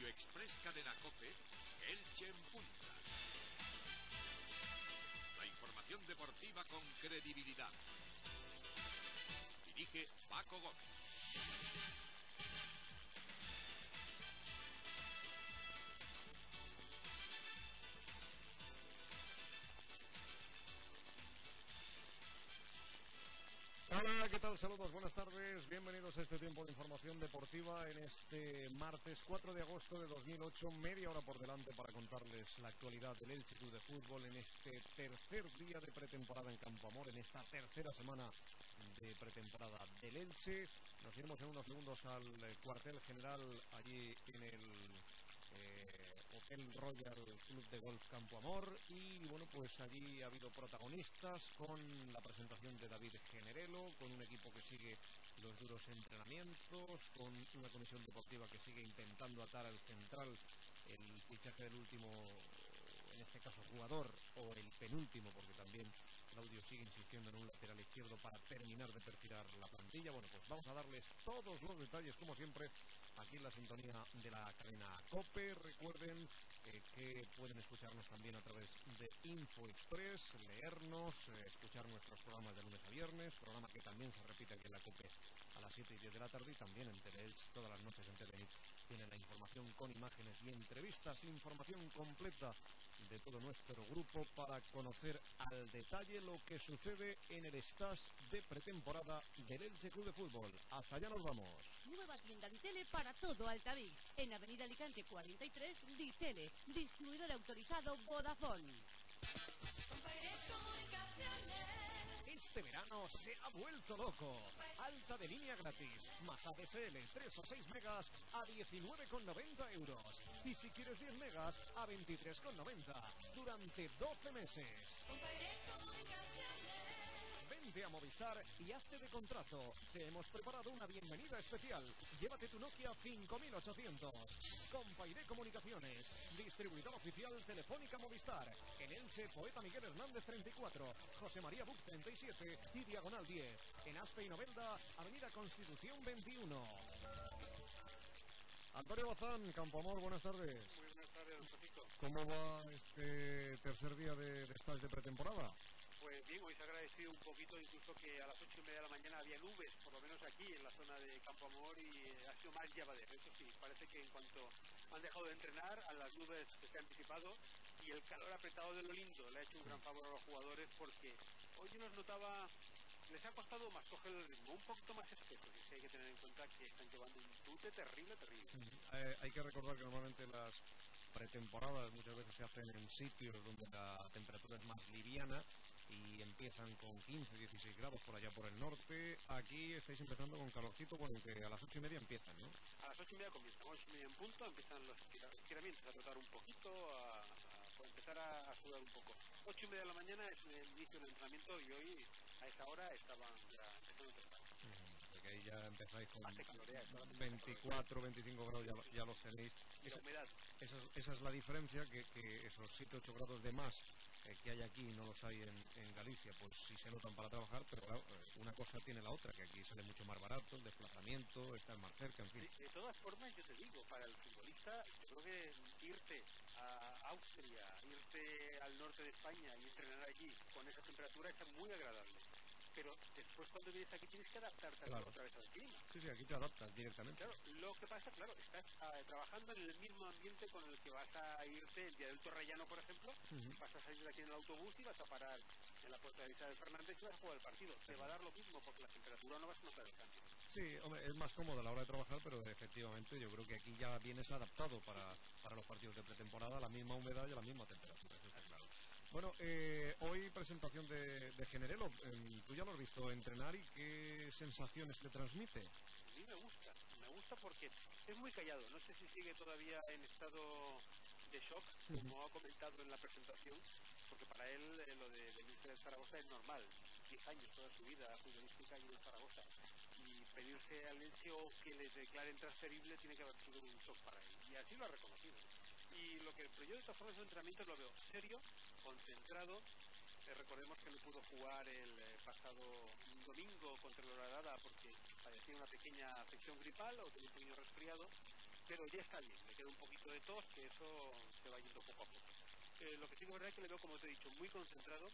Express Cadena COPE, Elche en punta. La información deportiva con credibilidad. Dirige Paco Gómez. Hola, ¿qué tal? Saludos, buenas tardes, bienvenidos a este tiempo de información deportiva en este martes 4 de agosto de 2008, media hora por delante para contarles la actualidad del Elche Club de Fútbol en este tercer día de pretemporada en Campo Amor, en esta tercera semana de pretemporada del Elche. Nos iremos en unos segundos al cuartel general allí en el Hotel Royal Club de Golf Campo Amor y bueno, pues allí ha habido protagonistas con la presentación de David Generelo, con un equipo que sigue los duros entrenamientos, con una comisión deportiva que sigue intentando atar al central el fichaje del último, en este caso jugador, o el penúltimo, porque también Claudio sigue insistiendo en un lateral izquierdo para terminar de perfilar la plantilla. Bueno, pues vamos a darles todos los detalles, como siempre, aquí en la sintonía de la cadena COPE. Recuerden que pueden escucharnos también a través de Info Express, leernos, escuchar nuestros programas de lunes a viernes, programa que también se repite aquí en la COPE a las 7 y 10 de la tarde, y también en Teleelch todas las noches en Teleelch tienen la información con imágenes y entrevistas, información completa de todo nuestro grupo para conocer al detalle lo que sucede en el stage de pretemporada del Elche Club de Fútbol. Hasta allá nos vamos. Nueva tienda Ditele para todo Altavix, en Avenida Alicante 43, Ditele, distribuidor autorizado Vodafone. Este verano se ha vuelto loco. Alta de línea gratis, más ADSL 3 o 6 megas a 19,90 euros. Y si quieres 10 megas a 23,90 durante 12 meses. Vente a Movistar y hazte de contrato. Te hemos preparado una bienvenida especial. Llévate tu Nokia 5800. Compairé Comunicaciones, distribuidor oficial Telefónica Movistar. En Elche, Poeta Miguel Hernández 34, José María Buc 37 y Diagonal 10. En Aspe y Novelda, Avenida Constitución 21. Antonio Bazán, Campo Amor, buenas tardes. Muy buenas tardes, don Francisco. ¿Cómo va este tercer día de stage de pretemporada? Pues bien, hoy se ha agradecido un poquito, incluso que a las 8:30 de la mañana había nubes, por lo menos aquí en la zona de Campo Amor, y ha sido más llevadero. Eso sí, parece que en cuanto han dejado de entrenar, a las nubes se ha anticipado y el calor apretado de lo lindo le ha hecho un gran favor a los jugadores, porque hoy yo nos notaba, les ha costado más coger el ritmo, un poquito más espeso, y hay que tener en cuenta que están llevando un tute terrible. Hay que recordar que normalmente las pretemporadas muchas veces se hacen en sitios donde la temperatura es más liviana y empiezan con 15, 16 grados por allá por el norte. Aquí estáis empezando con calorcito, bueno, que a las 8:30 empiezan, ¿no? A las 8:30 comienzan, 8:30 en punto, empiezan los estiramientos, a trotar un poquito, a empezar a sudar un poco. 8:30 de la mañana es el inicio del entrenamiento y hoy a esa hora estaban ya empezando a tratar. Porque ahí ya empezáis con 24, 25 grados, ya los tenéis. Y la humedad. Esa es la diferencia, que esos 7, 8 grados de más que hay aquí no los hay en Galicia, pues sí se notan para trabajar, pero claro, una cosa tiene la otra, que aquí sale mucho más barato, el desplazamiento, estar más cerca, en fin. De todas formas, yo te digo, para el futbolista, yo creo que irte a Austria, irte al norte de España y entrenar allí con esa temperatura es muy agradable. Pero después cuando vienes aquí tienes que adaptarte otra vez al clima. Sí, aquí te adaptas directamente. Claro, lo que pasa, claro, estás trabajando en el mismo ambiente con el que vas a irte el día del Torrellano, por ejemplo. Vas a salir de aquí en el autobús y vas a parar en la puerta de Isabel Fernández y vas a jugar el partido. Te va a dar lo mismo porque la temperatura no vas a notar el cambio. Sí, hombre, es más cómodo a la hora de trabajar, pero efectivamente yo creo que aquí ya vienes adaptado para los partidos de pretemporada, a la misma humedad y a la misma temperatura, eso está claro. Bueno, hoy presentación de Generelo. ¿Tú ya lo has visto entrenar y qué sensaciones te transmite? A mí me gusta porque es muy callado. No sé si sigue todavía en estado de shock, como ha comentado en la presentación, porque para él lo de Míster Zaragoza es normal. 10 años, toda su vida futbolística y en Zaragoza. Y pedirse al Elche o que le declaren transferible tiene que haber sido un shock para él. Y así lo ha reconocido. Pero yo de todas formas los entrenamientos lo veo serio, concentrado. Recordemos que no pudo jugar el pasado domingo contra el Horadada porque padecía una pequeña afección gripal o tenía un pequeño resfriado, pero ya está bien, le queda un poquito de tos, que eso se va yendo poco a poco. Lo que sí que es verdad es que le veo, como te he dicho, muy concentrado,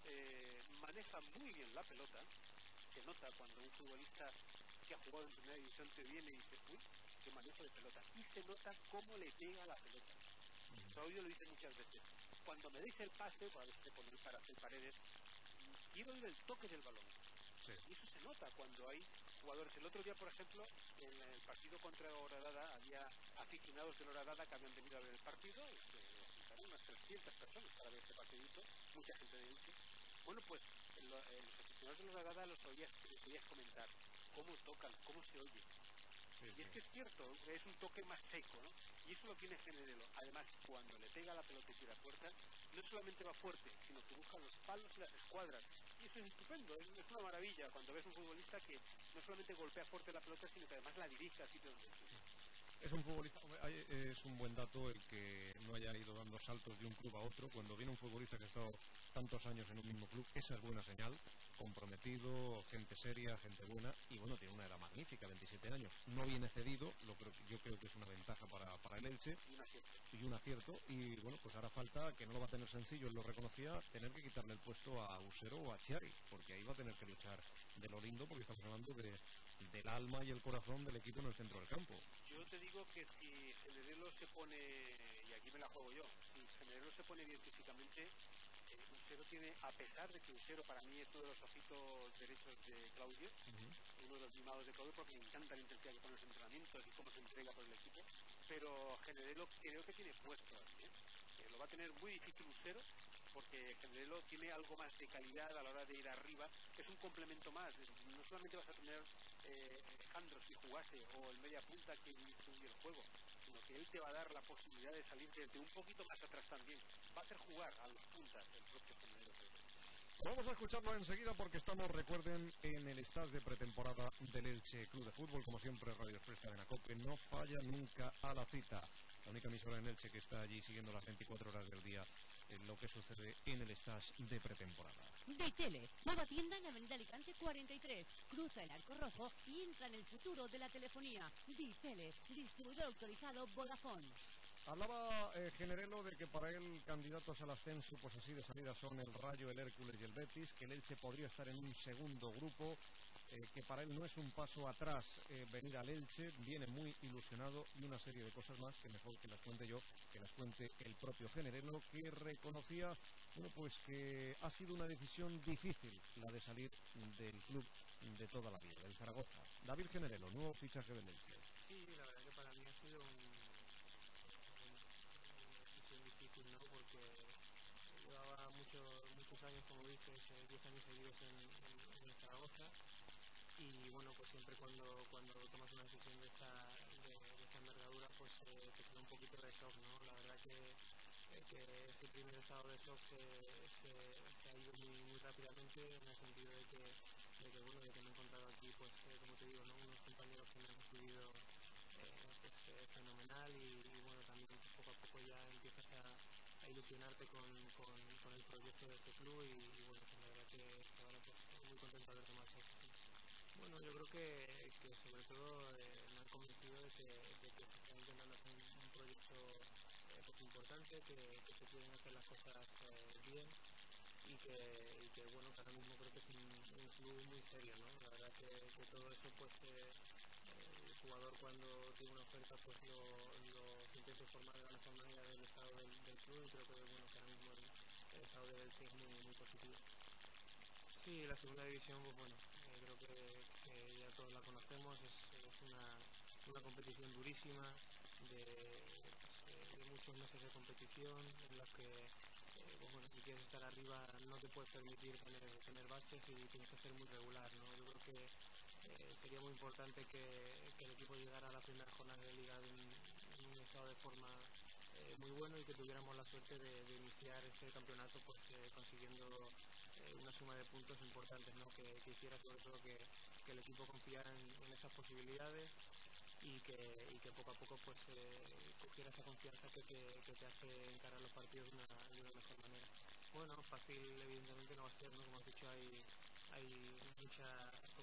maneja muy bien la pelota, se nota cuando un futbolista que ha jugado en primera división te viene y dice, uy, qué manejo de pelota, y se nota cómo le pega la pelota. Claudio lo dice muchas veces, cuando me deis el pase, cuando se pone para hacer paredes, quiero oír el toque del balón. Sí. Y eso se nota cuando hay jugadores. El otro día, por ejemplo, en el partido contra Horadada, había aficionados del Horadada que habían venido a ver el partido, y se juntaron unas 300 personas para ver este partidito, mucha gente de Elche. Bueno, pues los aficionados del Horadada les oías comentar cómo tocan, cómo se oye. Sí, y es que es cierto, es un toque más seco, ¿no? Y eso lo tiene Generelo. Además, cuando le pega la pelota y tira fuerte, no solamente va fuerte, sino que busca los palos y las escuadras. Y eso es estupendo, es una maravilla cuando ves un futbolista que no solamente golpea fuerte la pelota, sino que además la dirige al sitio donde quiere. Es un futbolista, es un buen dato el que no haya ido dando saltos de un club a otro. Cuando viene un futbolista que ha estado tantos años en un mismo club, esa es buena señal. Comprometido, gente seria, gente buena, y bueno, tiene una edad magnífica, 27 años. No viene cedido, yo creo que es una ventaja para el Elche. Y un acierto. Y bueno, pues ahora falta, que no lo va a tener sencillo, él lo reconocía, tener que quitarle el puesto a Usero o a Chiari, porque ahí va a tener que luchar de lo lindo, porque estamos hablando del alma y el corazón del equipo en el centro del campo. Yo te digo que si Generelo se pone, y aquí me la juego yo, si Generelo se pone bien físicamente, Usero tiene, a pesar de que Usero para mí es uno de los ojitos derechos de Claudio, uno de los mimados de Claudio, porque me encanta la intensidad que pone en los entrenamientos y cómo se entrega por el equipo, pero Generelo creo que tiene puesto ahí, lo va a tener muy difícil Usero, porque Generelo tiene algo más de calidad a la hora de ir arriba, es un complemento más, no solamente vas a tener Alejandro si jugase o el media punta que distribuye el juego, sino que él te va a dar la posibilidad de salir desde un poquito más atrás también, va a hacer jugar a los puntas el propio Generelo. Vamos a escucharlo enseguida porque estamos, recuerden, en el stage de pretemporada del Elche Club de Fútbol. Como siempre, Radio Express Cadena COPE no falla nunca a la cita. La única emisora en Elche que está allí siguiendo las 24 horas del día en lo que sucede en el stage de pretemporada. Ditele, nueva tienda en Avenida Alicante 43. Cruza el Arco Rojo y entra en el futuro de la telefonía. Ditele, distribuidor autorizado Vodafone. Hablaba Generelo de que para él candidatos al ascenso, pues así de salida, son el Rayo, el Hércules y el Betis, que el Elche podría estar en un segundo grupo, que para él no es un paso atrás venir al Elche, viene muy ilusionado y una serie de cosas más que mejor que las cuente yo, que las cuente el propio Generelo, que reconocía, bueno, pues que ha sido una decisión difícil la de salir del club de toda la vida, del Zaragoza. David Generelo, nuevo fichaje del Elche. Sí, la verdad que para mí ha sido una decisión difícil, ¿no? Porque llevaba muchos años, como dices, 10 años seguidos en Zaragoza, y bueno, pues siempre cuando tomas una decisión de esta envergadura, pues te queda un poquito de shock, ¿no? La verdad que ese primer estado de shock se ha ido muy rápidamente, en el sentido de que bueno, de que me he encontrado aquí, pues como te digo, ¿no? Unos compañeros que me han recibido fenomenal, y bueno, también poco a poco ya empiezas a ilusionarte con el proyecto de este club, y bueno, pues la verdad que ahora pues muy contento de haber tomado esa decisión. Bueno, yo creo que sobre todo me han convencido de que se está intentando hacer un proyecto pues importante, que se quieren hacer las cosas bien, y que bueno, que ahora mismo creo que es un club muy serio, ¿no? La verdad que todo eso, pues el jugador cuando tiene una oferta, pues lo intenta informar de la mejor manera del estado del club, y creo que bueno, que ahora mismo el estado del Elche es muy positivo. Sí, la segunda división, pues bueno, creo que ya todos la conocemos, es una competición durísima, de muchos meses de competición, en los que pues bueno, si quieres estar arriba no te puedes permitir tener baches, y tienes que ser muy regular, ¿no? Yo creo que sería muy importante que el equipo llegara a la primera jornada de liga en un estado de forma muy bueno, y que tuviéramos la suerte de iniciar este campeonato pues consiguiendo una suma de puntos importantes, ¿no? Que hiciera sobre todo que el equipo confiara en esas posibilidades, y que poco a poco pues cogiera esa confianza que te hace encarar los partidos de una mejor manera. Bueno, fácil evidentemente no va a ser, ¿no? Como has dicho, hay mucha competitividad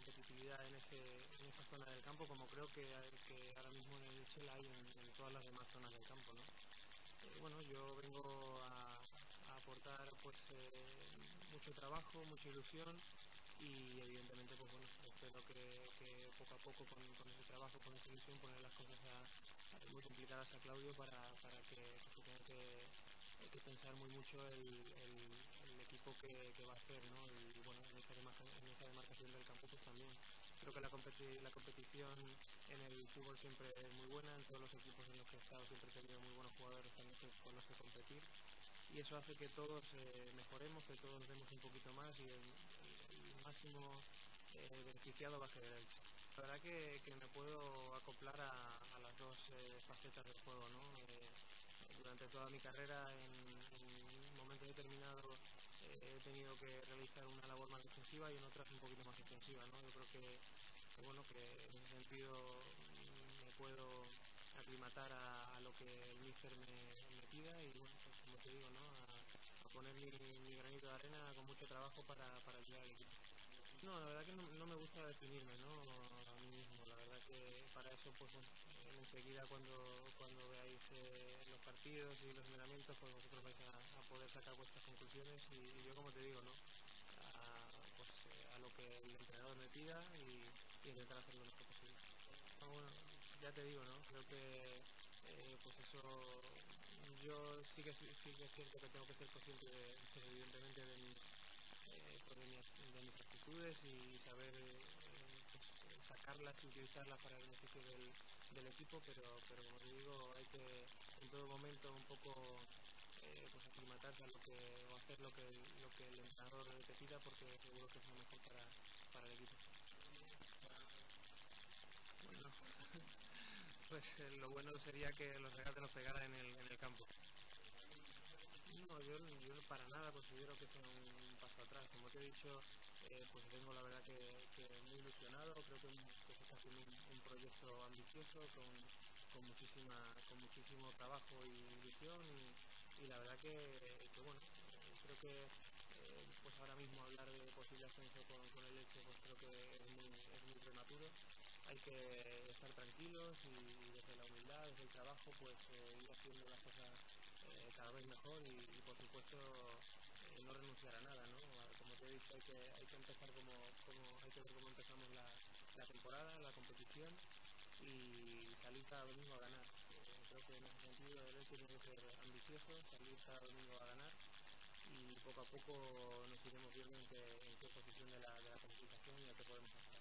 tranquilidad en esa zona del campo, como creo que ahora mismo en el Elche la hay en todas las demás zonas del campo, ¿no? Bueno, yo vengo a aportar pues mucho trabajo, mucha ilusión y evidentemente pues bueno, espero que poco a poco con ese trabajo, con esa ilusión, poner las cosas muy complicadas a Claudio para que se tenga que pensar muy mucho el equipo que va a hacer, ¿no? Y bueno, en esa demarcación del campo pues también. Creo que la competición en el fútbol siempre es muy buena, en todos los equipos en los que he estado siempre he tenido muy buenos jugadores con los que competir y eso hace que todos mejoremos, que todos demos un poquito más y el máximo beneficiado va a ser el Elche. La verdad que me puedo acoplar a las dos facetas del juego, ¿no? Durante toda mi carrera en momentos determinados he tenido que realizar una labor más defensiva y en otras un poquito más ofensiva, ¿no? Yo creo que bueno, que en ese sentido me puedo aclimatar a lo que el míster me pida y bueno, pues como te digo, ¿no? A poner mi granito de arena con mucho trabajo para ayudar al equipo. No, la verdad que no me gusta definirme, ¿no? A mí mismo, la verdad que para eso pues bueno, enseguida cuando veáis los partidos y los entrenamientos pues vosotros vais a poder sacar vuestras conclusiones y yo como te digo, ¿no? A lo que el entrenador me pida y intentar hacer lo mejor posible. No, bueno, ya te digo, ¿no? Creo que pues eso yo sí que es cierto que tengo que ser consciente evidentemente de mis actitudes y saber pues, sacarlas y utilizarlas para el beneficio del equipo, pero como te digo, hay que en todo momento un poco pues aclimatarse a o hacer lo que el entrenador te pida porque seguro que es lo mejor para el equipo. Bueno, pues lo bueno sería que los regates los pegara en el campo. No, yo para nada considero que sea un paso atrás. Como te he dicho, pues vengo la verdad que muy ilusionado. Creo que se está haciendo un proyecto ambicioso con muchísimo trabajo y ilusión y la verdad que bueno, creo que pues ahora mismo hablar de posible ascenso con el Elche pues creo que es muy prematuro. Hay que estar tranquilos y desde la humildad, desde el trabajo, pues ir haciendo las cosas cada vez mejor y por supuesto no renunciar a nada, ¿no? Como te he dicho, hay que empezar hay que ver cómo empezamos la temporada, la competición y salir cada domingo a ganar. Creo que en ese sentido el Elche tiene que ser ambicioso, salir cada domingo a ganar y poco a poco nos iremos viendo en qué posición de la clasificación y a qué podemos estar.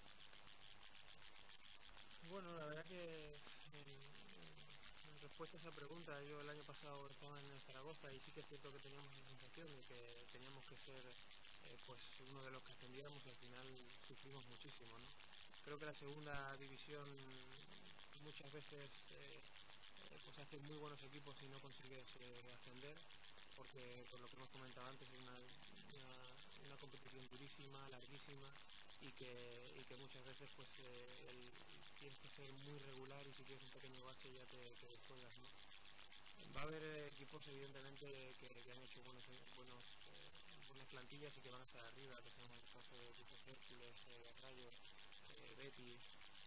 Bueno, la verdad que en respuesta a esa pregunta, yo el año pasado estaba en Zaragoza y sí que es cierto que teníamos la sensación de que teníamos que ser pues uno de los que ascendiéramos y al final sufrimos muchísimo, ¿no? Creo que la segunda división muchas veces pues hace muy buenos equipos y no consigues ascender porque por lo que hemos comentado antes es una competición durísima, larguísima y que muchas veces pues tienes que ser muy regular y si tienes un pequeño bache ya te descuelgas, ¿no? Va a haber equipos evidentemente que han hecho buenas plantillas y que van a estar arriba, que son el caso de equipos Hércules, Rayo, Betis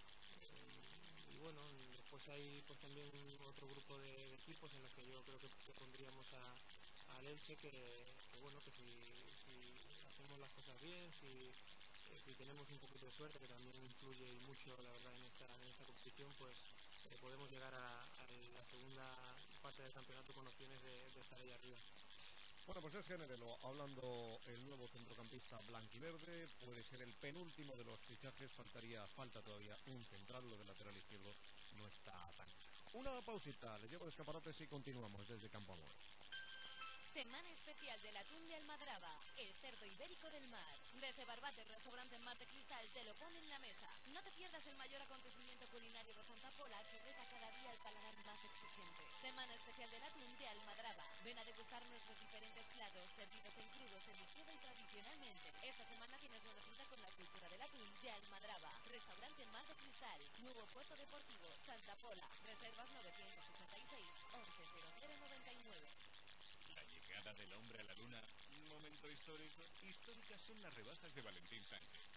y bueno, después hay pues también otro grupo de equipos en los que yo creo que pondríamos al Elche que bueno, que si hacemos las cosas bien, si tenemos un poquito de suerte, que también influye y mucho la verdad en esta competición, pues podemos llegar a la segunda parte del campeonato con opciones de estar ahí arriba. Bueno, pues es Generelo, hablando el nuevo centrocampista blanquiverde, puede ser el penúltimo de los fichajes, falta todavía un central, lo del lateral izquierdo no está tan claro. Una pausita, les llevo de escaparates y continuamos desde Campo Amor. Semana especial del atún de Almadraba, el cerdo ibérico del mar. Desde Barbate, restaurante en Mar de Cristal, te lo pone en la mesa. No te pierdas el mayor acontecimiento culinario de Santa Pola que reta cada día al paladar más exigente. Semana especial del atún de Almadraba. Ven a degustar nuestros diferentes platos, servidos en crudo, semicrido y tradicionalmente. Esta semana tienes una cita con la cultura del atún de Almadraba. Restaurante en Mar de Cristal, nuevo puerto deportivo, Santa Pola. Reservas 966 110099. Llegada del hombre a la luna, un momento histórico. Históricas son las rebajas de Valentín Sánchez.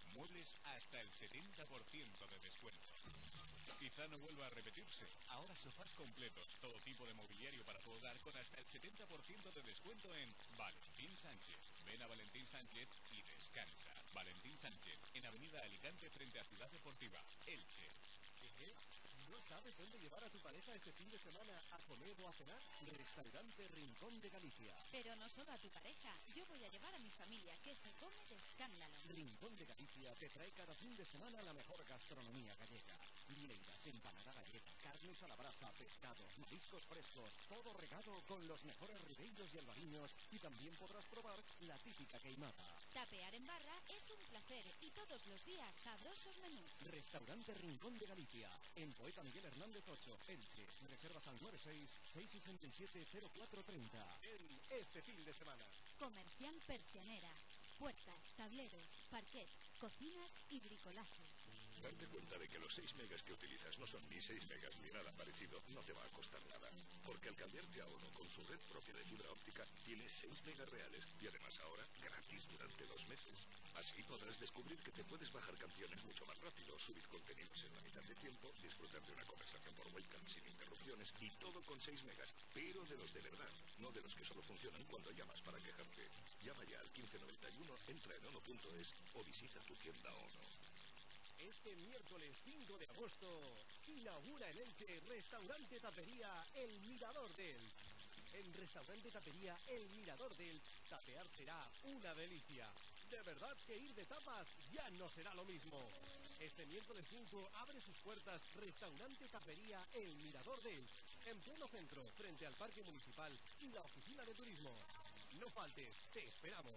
Muebles hasta el 70% de descuento. Quizá no vuelva a repetirse. Ahora sofás completos, todo tipo de mobiliario para tu hogar con hasta el 70% de descuento en Valentín Sánchez. Ven a Valentín Sánchez y descansa. Valentín Sánchez, en Avenida Alicante frente a Ciudad Deportiva, Elche. ¿Qué? ¿No sabes dónde llevar a tu pareja este fin de semana a comer o a cenar? Restaurante Rincón de Galicia. Pero no solo a tu pareja, yo voy a llevar a mi familia, que se come de escándalo. Rincón de Galicia te trae cada fin de semana la mejor gastronomía gallega. Vieiras, empanada gallega, carnes a la brasa, pescados, mariscos frescos, todo regado con los mejores ribeiros y albariños, y también podrás probar la típica queimada. Tapear en barra es un placer y todos los días sabrosos menús. Restaurante Rincón de Galicia, en Poeta Miguel Hernández 8, Elche. Reservas al 96-667-0430. Este fin de semana. Comercial Persianera. Puertas, tableros, parquet, cocinas y bricolaje. Darte cuenta de que los 6 megas que utilizas no son ni 6 megas ni nada parecido no te va a costar nada. Porque al cambiarte a Ono con su red propia de fibra óptica, tienes 6 megas reales y además ahora gratis durante 2 meses. Así podrás descubrir que te puedes bajar canciones mucho más rápido, subir contenidos en la mitad de tiempo, disfrutar de una conversación por webcam sin interrupciones y todo con 6 megas, pero de los de verdad, no de los que solo funcionan cuando llamas para quejarte. Llama ya al 1591, entra en ono.es o visita tu tienda Ono. Este miércoles 5 de agosto inaugura en Elche Restaurante Tapería El Mirador de Elche. En Restaurante Tapería El Mirador de Elche, tapear será una delicia. De verdad que ir de tapas ya no será lo mismo. Este miércoles 5 abre sus puertas Restaurante Tapería El Mirador de Elche, en pleno centro, frente al Parque Municipal y la Oficina de Turismo. No faltes, te esperamos.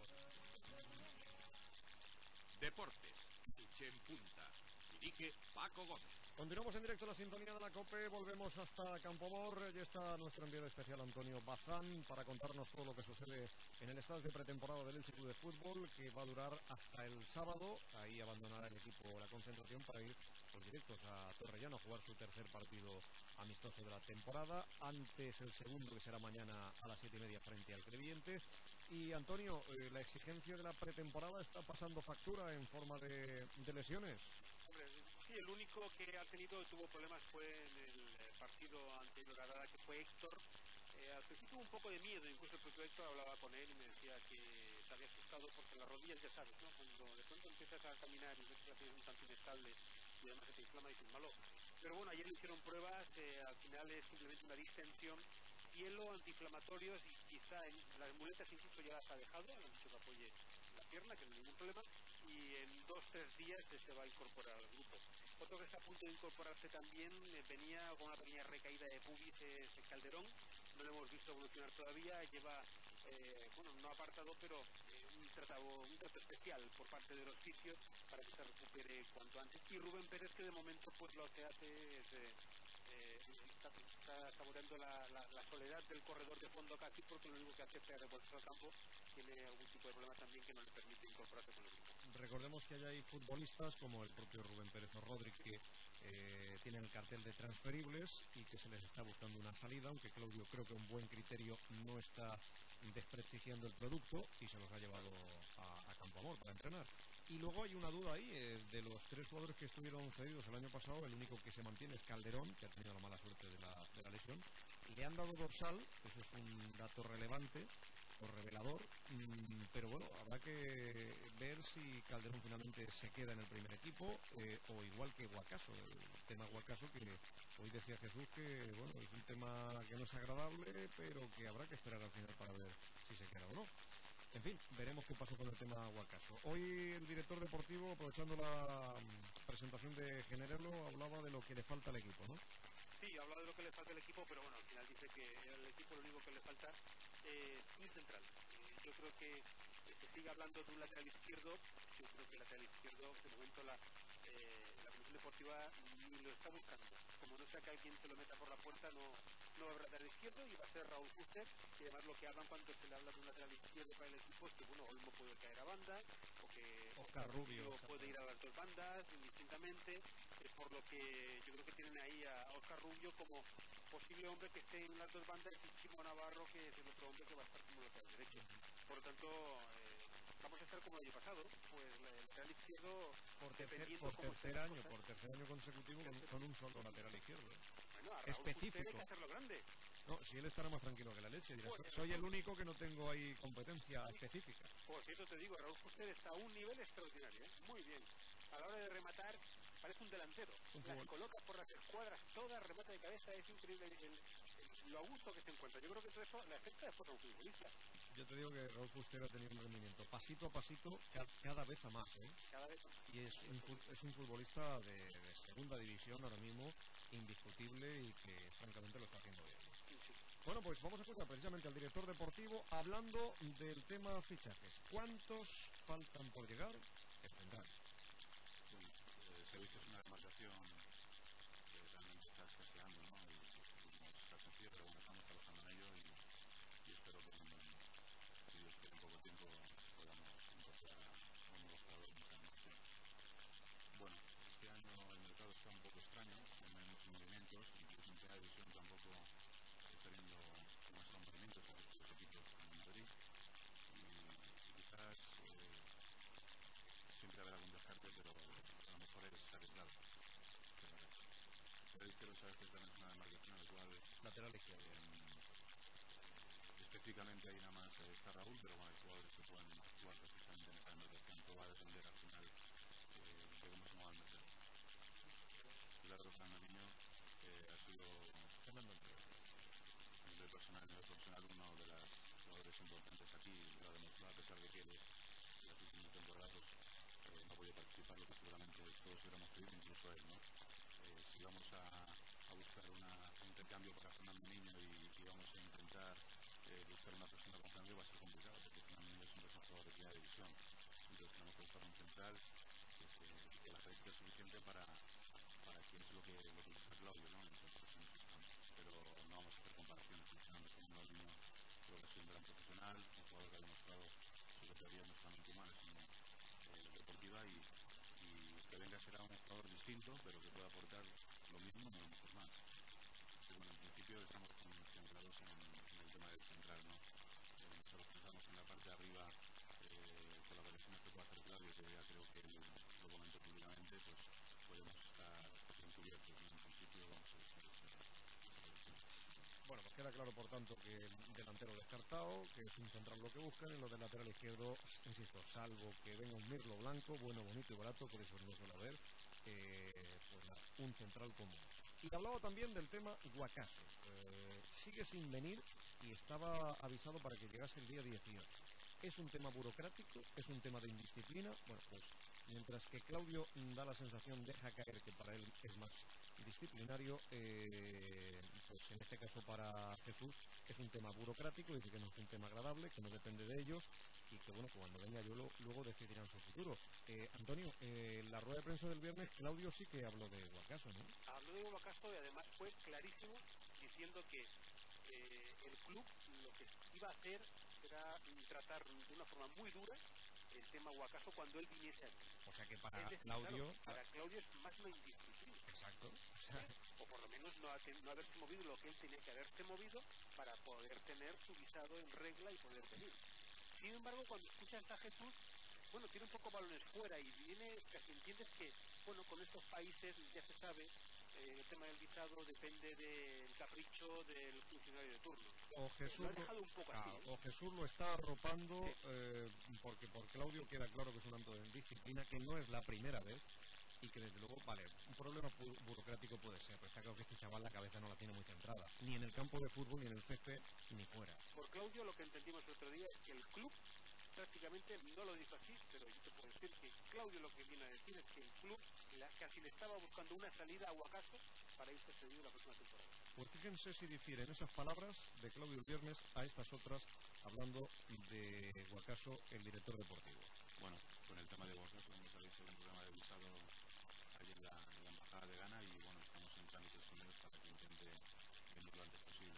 Deportes. Elche en punta. Dirige Paco Gómez. Continuamos en directo a la sintonía de la COPE, volvemos hasta Campoamor, ya está nuestro enviado especial Antonio Bazán para contarnos todo lo que sucede en el estado de pretemporada del Elche Club de Fútbol, que va a durar hasta el sábado. Ahí abandonará el equipo la concentración para ir pues, directos a Torrellano a jugar su tercer partido amistoso de la temporada, antes el segundo que será mañana a las 7:30 frente al Crevillente. Y Antonio, la exigencia de la pretemporada está pasando factura en forma de lesiones. Sí, el único que ha tuvo problemas fue en el partido anterior a Granada, que fue Héctor. Al principio tuvo un poco de miedo, incluso el propio Héctor hablaba con él y me decía que se había asustado porque las rodillas, ya sabes, ¿no? Cuando de pronto empiezas a caminar y ves que tienes un tanto inestable y además se te inflama y dices malo. Pero bueno, ayer le hicieron pruebas, al final es simplemente una distensión, hielo, antiinflamatorios y quizá en las muletas incluso ya las ha dejado, le han dicho que apoye la pierna, que no hay ningún problema, y en 2-3 días se va a incorporar al grupo. Otro que está a punto de incorporarse también venía con una pequeña recaída de pubis, Calderón, no lo hemos visto evolucionar todavía, lleva, no apartado, pero un trato especial por parte de los fisios para que se recupere cuanto antes. Y Rubén Pérez, que de momento pues lo que hace es está saboreando la soledad del corredor de fondo casi, porque lo único que hace es revolverse al campo, tiene algún tipo de problema también que no le permite incorporarse con el grupo. Recordemos que hay futbolistas como el propio Rubén Pérez o Rodri que tienen el cartel de transferibles y que se les está buscando una salida, aunque Claudio creo que un buen criterio no está desprestigiando el producto y se los ha llevado a Campoamor para entrenar. Y luego hay una duda ahí, de los 3 jugadores que estuvieron cedidos el año pasado, el único que se mantiene es Calderón, que ha tenido la mala suerte de la lesión. Le han dado dorsal, eso es un dato relevante o revelador, pero bueno, habrá que ver si Calderón finalmente se queda en el primer equipo o igual que Guacaso, el tema Guacaso, que hoy decía Jesús que bueno, es un tema que no es agradable, pero que habrá que esperar al final para ver si se queda o no. En fin, veremos qué pasó con el tema Guacaso. Hoy el director deportivo, aprovechando la presentación de Generelo, hablaba de lo que le falta al equipo, ¿no? Sí, hablaba de lo que le falta al equipo, pero bueno, al final dice que al equipo lo único que le falta es un central. Yo creo que se sigue hablando de un lateral izquierdo. Yo creo que el lateral izquierdo, de momento la Comisión Deportiva ni lo está buscando. Como no sea que alguien se lo meta por la puerta, no va a haber lateral izquierdo y va a ser Raúl Fuster. Y además lo que hablan cuando se le habla de un lateral izquierdo para el equipo es que bueno, Olmo puede caer a banda, o que Oscar Rubio puede ir a las dos bandas indistintamente, por lo que yo creo que tienen ahí a Oscar Rubio como posible hombre que esté en las dos bandas y Chimo Navarro, que es el otro hombre que va a estar como lateral derecho. Por lo tanto, vamos a estar como el año pasado, pues el lateral izquierdo por tercer año consecutivo con un solo lateral izquierdo. Bueno, a Raúl específico. Fuster hay que hacerlo grande. No, si él estará más tranquilo que la leche, dirá, soy el único que no tengo ahí competencia específica. Por cierto, te digo, Raúl Fuster está a un nivel extraordinario, ¿eh? Muy bien. A la hora de rematar, parece un delantero. Las coloca por las escuadras todas, remata de cabeza, es increíble lo a gusto que se encuentra. Yo creo que todo eso le afecta después a un futbolista. Yo te digo que Raúl Fuster ha tenido un rendimiento pasito a pasito cada vez a más, ¿eh? Cada vez. Y es un futbolista de segunda división ahora mismo, indiscutible, y que francamente lo está haciendo bien. Bueno, pues vamos a escuchar precisamente al director deportivo hablando del tema fichajes. ¿Cuántos faltan por llegar? El central. Se ve que es una demarcación que realmente está escaseando, ¿no? Y no está sencillo, pero bueno, estamos trabajando en ello y espero que, si Dios quiere, en poco tiempo podamos incorporar a un nuevo jugador en esa demarcación. Bueno, este año el mercado está un poco extraño, no hay muchos movimientos, incluso en primera división tampoco está viendo demasiados movimientos entre los equipos como Madrid, y quizás siempre habrá algún descarte, pero a lo mejor es arriesgado. Pero izquierdo sabes que también es una demarcación en la cual lateral izquierdo. Específicamente ahí nada más está Raúl, pero bueno, hay jugadores que pueden actuar perfectamente en esa demarcación. Todo va a depender al final de cómo se mueva el mercado. Claro, Fernandinho ha sido a nivel personal uno de los jugadores importantes aquí, lo ha demostrado, a pesar de que las últimas temporadas no ha podido participar, lo que seguramente todos hubiéramos pedido, incluso él, ¿no? Si vamos a buscar un intercambio para Fernando Niño y vamos a intentar buscar una persona con cambio, va a ser complicado, porque Fernando Niño siempre es un jugador de primera división. Entonces tenemos que buscar un central que la práctica es suficiente para que es lo que busca Claudio, ¿no? Entonces, pero no vamos a hacer comparaciones. Fernando Niño creo que ha sido un gran profesional, un jugador que ha demostrado su categoría no solamente humana, sino deportiva, y que venga será un jugador distinto, pero que pueda aportar lo mismo, no a lo mejor más. Pero bueno, en principio estamos concentrados en el tema del central, ¿no? Nosotros pensamos en la parte de arriba, con las variaciones que puede hacer Claudio, que ya creo que él lo comentó públicamente, pues podemos estar bien cubiertos, ¿no? En principio vamos a buscar esa variación. Bueno, pues queda claro, por tanto, que el delantero descartado, que es un central lo que buscan, y lo del lateral izquierdo, insisto, salvo que venga un Mirlo Blanco, bueno, bonito y barato, por eso no suele haber, pues nada, un central como mucho. Y hablaba también del tema Guacaso. Sigue sin venir y estaba avisado para que llegase el día 18. ¿Es un tema burocrático? ¿Es un tema de indisciplina? Bueno, pues mientras que Claudio da la sensación, deja caer que para él es más disciplinario, pues en este caso para Jesús es un tema burocrático, dice que no es un tema agradable, que no depende de ellos, y que bueno, cuando venga yo luego decidirán su futuro. Antonio, la rueda de prensa del viernes, Claudio sí que habló de Guacaso, ¿no? Habló de Guacaso y además fue clarísimo diciendo que el club lo que iba a hacer era tratar de una forma muy dura el tema Guacaso cuando él viniese aquí. O sea que para Claudio... Claro, para Claudio es más una indisciplina. Exacto. O por lo menos no haberse movido lo que él tenía que haberse movido para poder tener su visado en regla y poder venir. Sin embargo, cuando escuchas a Jesús, bueno, tiene un poco balones fuera y viene, casi entiendes que, bueno, con estos países ya se sabe, el tema del visado depende del capricho del funcionario de turno. O Jesús, o Jesús lo está arropando, porque por Claudio queda claro que es un acto de disciplina, que no es la primera vez, y que desde luego, vale, un problema burocrático puede ser, pero está claro que este chaval la cabeza no la tiene muy centrada, ni en el campo de fútbol, ni en el césped, ni fuera. Por Claudio lo que entendimos el otro día es que el club prácticamente no lo dijo así, pero yo te puedo decir que Claudio lo que viene a decir es que el club casi le estaba buscando una salida a Guacaso para irse cedido la próxima temporada. Pues fíjense si difieren esas palabras de Claudio el viernes a estas otras, hablando de Guacaso, el director deportivo. Bueno, con el tema de Guacaso, como sabéis, hay un programa de visado ayer en la embajada de Ghana, y bueno, estamos en trámites con ellos para que intente venir lo antes posible.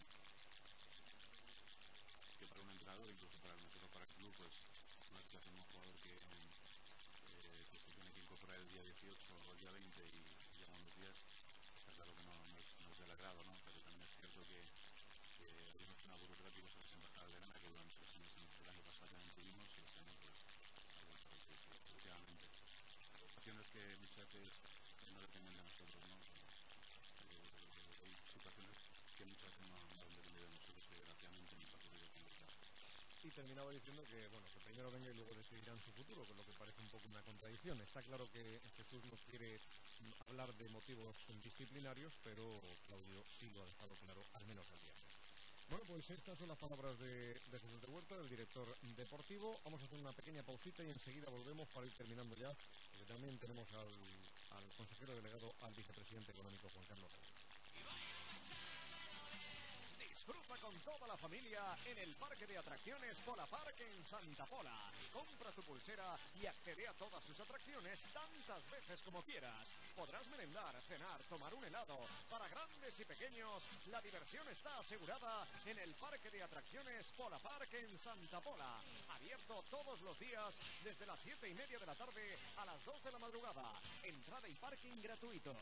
Que para un entrenador, incluso para nosotros, para el club, pues una situación de un jugador que se tiene que incorporar el día 18 o el día 20 y lleva unos días, está claro que no es del agrado, ¿no? Pero también es cierto que hay unos temas burocráticos en las embajadas de Ghana que durante los años del año pasado también tuvimos, y este año pues situaciones que muchas veces no dependen de nosotros, ¿no? Hay situaciones que muchas veces no han dependido de nosotros y desgraciadamente nos ha podido convertir. Y terminaba diciendo que, bueno, que primero venga y luego decidirán su futuro, con lo que parece un poco una contradicción. Está claro que Jesús no quiere hablar de motivos disciplinarios, pero Claudio sí lo ha dejado claro, al menos el viernes. Bueno, pues estas son las palabras de Jesús de Huerta, el director deportivo. Vamos a hacer una pequeña pausita y enseguida volvemos para ir terminando ya, porque también tenemos al consejero delegado, al vicepresidente económico, Juan Carlos Ramírez. Disfruta con toda la familia en el parque de atracciones Pola Park en Santa Pola. Compra tu pulsera y accede a todas sus atracciones tantas veces como quieras. Podrás merendar, cenar, tomar un helado. Para grandes y pequeños, la diversión está asegurada en el parque de atracciones Pola Park en Santa Pola. Abierto todos los días desde las 7:30 de la tarde a las 2 de la madrugada. Entrada y parking gratuitos.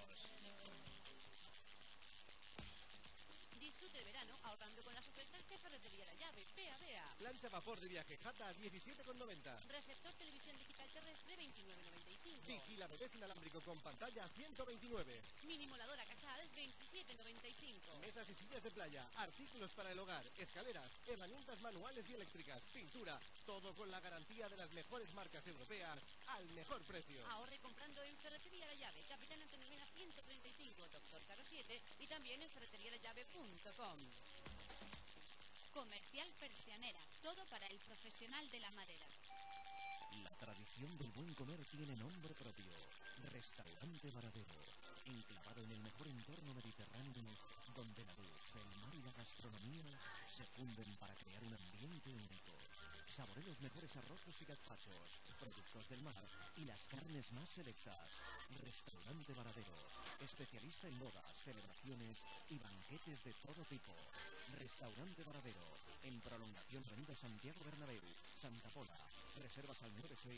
Disfrute el verano ahorrando con las ofertas de Ferretería La Llave. Vea. Plancha vapor de viaje Jata 17,90. Receptor televisión digital terrestre 29,95. Vigila bebés inalámbrico con pantalla 129. Mini moladora Casals 27,95. Mesas y sillas de playa, artículos para el hogar, escaleras, herramientas manuales y eléctricas, pintura, todo con la garantía de las mejores marcas europeas al mejor precio. Ahorre comprando en Ferretería La Llave, Capitán Antonio Mena 135, Doctor Caro 7 y también en ferreterialallave.com. Comercial Persianera, todo para el profesional de la madera. La tradición del buen comer tiene nombre propio. Restaurante Varadero, enclavado en el mejor entorno mediterráneo, donde la luz, el mar y la gastronomía se funden para crear un ambiente único. Saboree los mejores arroces y gazpachos, productos del mar y las carnes más selectas. Restaurante Varadero, especialista en bodas, celebraciones y banquetes de todo tipo. Restaurante Varadero, en prolongación Avenida Santiago Bernabéu, Santa Pola. Reservas al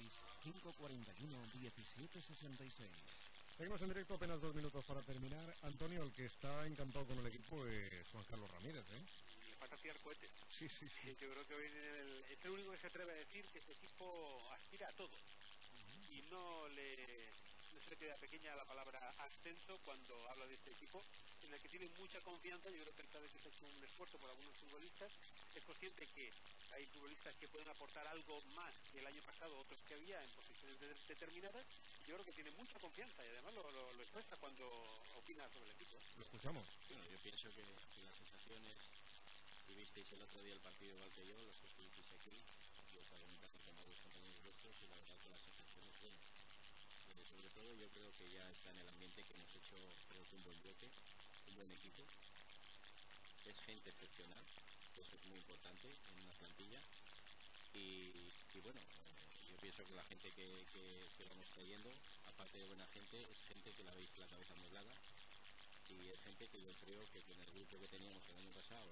96-541-1766. Seguimos en directo, apenas 2 minutos para terminar. Antonio, el que está encantado con el equipo es Juan Carlos Ramírez, ¿eh? Le falta tirar cohetes. Sí. Yo creo que hoy es el único que se atreve a decir que este equipo aspira a todo. Y no se le queda pequeña la palabra ascenso cuando habla de este equipo, en el que tiene mucha confianza. Yo creo que cada vez que se ha hecho un esfuerzo por algunos futbolistas, es consciente que hay futbolistas que pueden aportar algo más que el año pasado, otros que había en posiciones determinadas. Yo creo que tiene mucha confianza y además lo expresa cuando opina sobre el equipo. Lo escuchamos. Bueno, yo pienso que las sensaciones, y visteis el otro día el partido igual que yo, los que estuvisteis aquí, yo estaba en casa con varios compañeros vuestros y la verdad que las sensaciones buenas. Sobre todo yo creo que ya está en el ambiente que hemos hecho, creo que un buen bloque, un buen equipo. Es gente excepcional, eso es muy importante en una plantilla. Y bueno, yo pienso que la gente que vamos trayendo, aparte de buena gente, es gente que la veis la cabeza amueblada y es gente que yo creo que con el grupo que teníamos el año pasado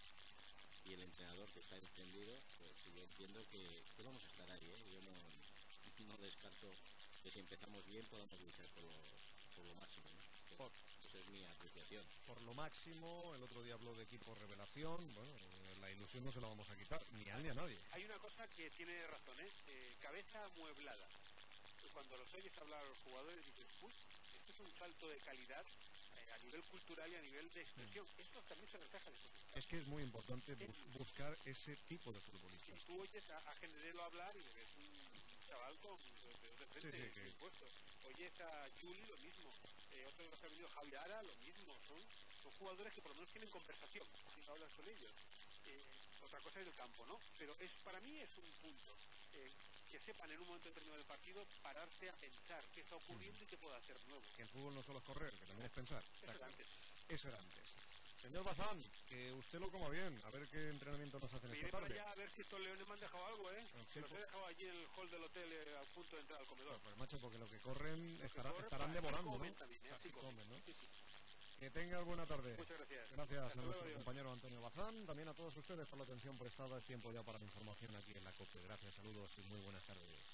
y el entrenador que está encendido, pues yo entiendo que vamos a estar ahí, ¿eh? Yo no descarto que si empezamos bien podamos luchar por lo máximo, ¿no? Esa es mi apreciación. Por lo máximo, el otro día habló de equipo revelación. Bueno, la ilusión no se la vamos a quitar, ni a él ni a nadie. Hay una cosa que tiene razón, cabeza amueblada. Cuando los oyes hablar a los jugadores dices, uy, esto es un salto de calidad a nivel cultural y a nivel de expresión. Esto también se refleja en estos resultados. Es que es muy importante buscar ese tipo de futbolistas. Si tú oyes a Generelo hablar y ves un chaval con de frente puesto. Oyes a Juli lo mismo. Otro de los que ha venido Javi Ara lo mismo. Son jugadores que por lo menos tienen conversación si no hablas con ellos. Otra cosa es el campo, ¿no? Pero para mí es un punto. Que sepan en un momento determinado del partido pararse a pensar qué está ocurriendo y qué puede hacer nuevo. Que el fútbol no solo es correr, que también es pensar. Eso era antes. Señor Bazán, que usted lo coma bien, a ver qué entrenamiento nos hacen esta tarde. Para allá a ver si estos leones me han dejado algo, Sí, los he dejado allí en el hall del hotel a punto de entrar al comedor. Pues macho, porque lo que corren estarán devorando, ¿no? Así comen, ¿no? Que tengas buena tarde. Muchas gracias. Gracias a nuestro compañero Antonio Bazán, también a todos ustedes por la atención prestada. Es tiempo ya para la información aquí en la COPE. Gracias, saludos y muy buenas tardes.